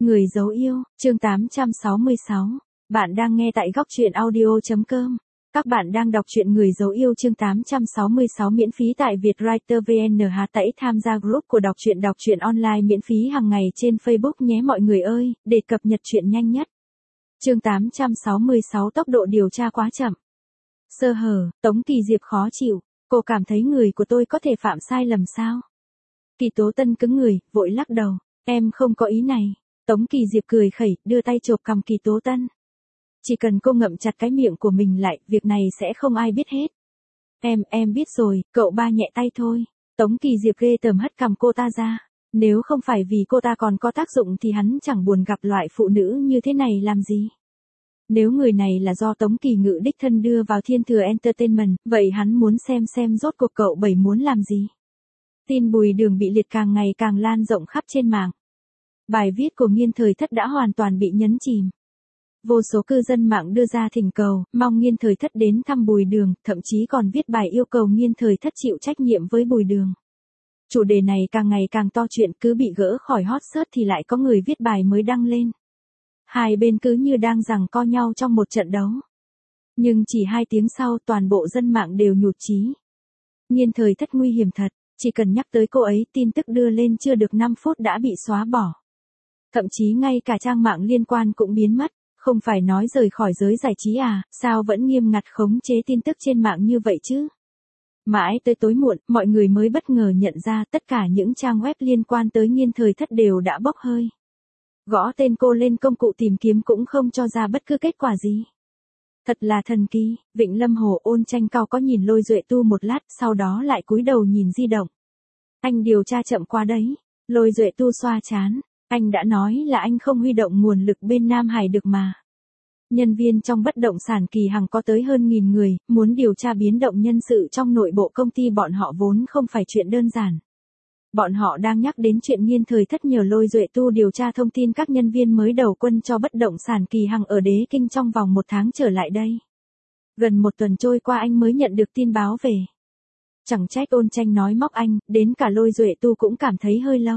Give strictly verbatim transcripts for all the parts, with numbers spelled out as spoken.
Người dấu yêu, chương tám trăm sáu mươi sáu. Bạn đang nghe tại góc truyện audio.com. Các bạn đang đọc truyện Người dấu yêu chương tám trăm sáu mươi sáu miễn phí tại Vietwriter vê en. Hà Tĩnh tham gia group của đọc truyện đọc truyện online miễn phí hàng ngày trên Facebook nhé mọi người ơi, để cập nhật truyện nhanh nhất. Chương tám trăm sáu mươi sáu tốc độ điều tra quá chậm. Sơ hở, Tống Kỳ Diệp khó chịu, cô cảm thấy người của tôi có thể phạm sai lầm sao? Kỳ Tố Tân cứng người, vội lắc đầu, em không có ý này. Tống Kỳ Diệp cười khẩy, đưa tay chộp cằm Kỳ Tố Tân. Chỉ cần cô ngậm chặt cái miệng của mình lại, việc này sẽ không ai biết hết. Em, em biết rồi, cậu ba nhẹ tay thôi. Tống Kỳ Diệp ghê tởm hất cằm cô ta ra. Nếu không phải vì cô ta còn có tác dụng thì hắn chẳng buồn gặp loại phụ nữ như thế này làm gì. Nếu người này là do Tống Kỳ Ngự đích thân đưa vào Thiên Thừa Entertainment, vậy hắn muốn xem xem rốt cuộc cậu bảy muốn làm gì. Tin Bùi Đường bị liệt càng ngày càng lan rộng khắp trên mạng. Bài viết của Nghiên Thời Thất đã hoàn toàn bị nhấn chìm. Vô số cư dân mạng đưa ra thỉnh cầu, mong Nghiên Thời Thất đến thăm Bùi Đường, thậm chí còn viết bài yêu cầu Nghiên Thời Thất chịu trách nhiệm với Bùi Đường. Chủ đề này càng ngày càng to chuyện, cứ bị gỡ khỏi hot search thì lại có người viết bài mới đăng lên. Hai bên cứ như đang giằng co nhau trong một trận đấu. Nhưng chỉ hai tiếng sau toàn bộ dân mạng đều nhụt chí. Nghiên Thời Thất nguy hiểm thật, chỉ cần nhắc tới cô ấy tin tức đưa lên chưa được năm phút đã bị xóa bỏ. Thậm chí ngay cả trang mạng liên quan cũng biến mất, không phải nói rời khỏi giới giải trí à, sao vẫn nghiêm ngặt khống chế tin tức trên mạng như vậy chứ? Mãi tới tối muộn, mọi người mới bất ngờ nhận ra tất cả những trang web liên quan tới Nghiên Thời Thất đều đã bốc hơi. Gõ tên cô lên công cụ tìm kiếm cũng không cho ra bất cứ kết quả gì. Thật là thần kỳ. Vịnh Lâm Hồ Ôn Tranh cao có nhìn Lôi Duệ Tu một lát, sau đó lại cúi đầu nhìn di động. Anh điều tra chậm quá đấy. Lôi Duệ Tu xoa chán. Anh đã nói là anh không huy động nguồn lực bên Nam Hải được mà. Nhân viên trong bất động sản Kỳ Hằng có tới hơn nghìn người, muốn điều tra biến động nhân sự trong nội bộ công ty bọn họ vốn không phải chuyện đơn giản. Bọn họ đang nhắc đến chuyện Nghiên Thời Thất nhờ Lôi Duệ Tu điều tra thông tin các nhân viên mới đầu quân cho bất động sản Kỳ Hằng ở Đế Kinh trong vòng một tháng trở lại đây. Gần một tuần trôi qua anh mới nhận được tin báo về. Chẳng trách Ôn Tranh nói móc anh, đến cả Lôi Duệ Tu cũng cảm thấy hơi lâu.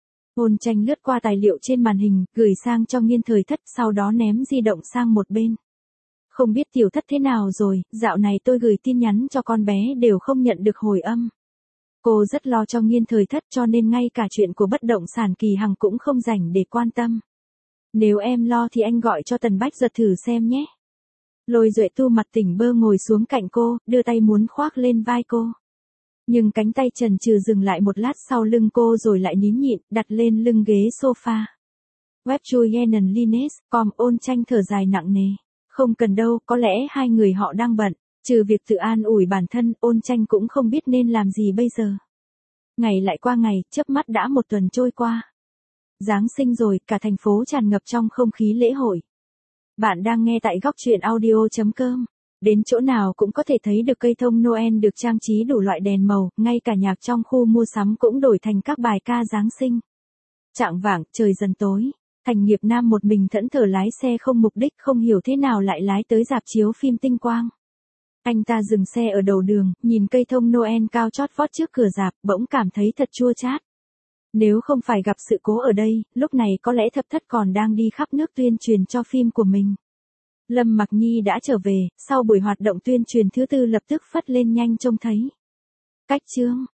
Ôn Tranh lướt qua tài liệu trên màn hình, gửi sang cho Nghiên Thời Thất, sau đó ném di động sang một bên. Không biết Tiểu Thất thế nào rồi, dạo này tôi gửi tin nhắn cho con bé đều không nhận được hồi âm. Cô rất lo cho Nghiên Thời Thất cho nên ngay cả chuyện của bất động sản Kỳ Hằng cũng không rảnh để quan tâm. Nếu em lo thì anh gọi cho Tần Bách Giật thử xem nhé. Lôi Duệ Tu mặt tỉnh bơ ngồi xuống cạnh cô, đưa tay muốn khoác lên vai cô. Nhưng cánh tay chần chừ dừng lại một lát sau lưng cô rồi lại nín nhịn, đặt lên lưng ghế sofa. Web chui Yenan Lines, com Ôn Tranh thở dài nặng nề. Không cần đâu, có lẽ hai người họ đang bận. Trừ việc tự an ủi bản thân, Ôn Tranh cũng không biết nên làm gì bây giờ. Ngày lại qua ngày, chớp mắt đã một tuần trôi qua. Giáng sinh rồi, cả thành phố tràn ngập trong không khí lễ hội. Bạn đang nghe tại góc truyện audio.com. Đến chỗ nào cũng có thể thấy được cây thông Noel được trang trí đủ loại đèn màu, ngay cả nhạc trong khu mua sắm cũng đổi thành các bài ca Giáng sinh. Chạng vạng, trời dần tối. Thành Nghiệp Nam một mình thẫn thờ lái xe không mục đích, không hiểu thế nào lại lái tới rạp chiếu phim Tinh Quang. Anh ta dừng xe ở đầu đường, nhìn cây thông Noel cao chót vót trước cửa rạp, bỗng cảm thấy thật chua chát. Nếu không phải gặp sự cố ở đây, lúc này có lẽ Thập Thất còn đang đi khắp nước tuyên truyền cho phim của mình. Lâm Mặc Nhi đã trở về, sau buổi hoạt động tuyên truyền thứ tư lập tức phất lên nhanh trông thấy. Cách chương,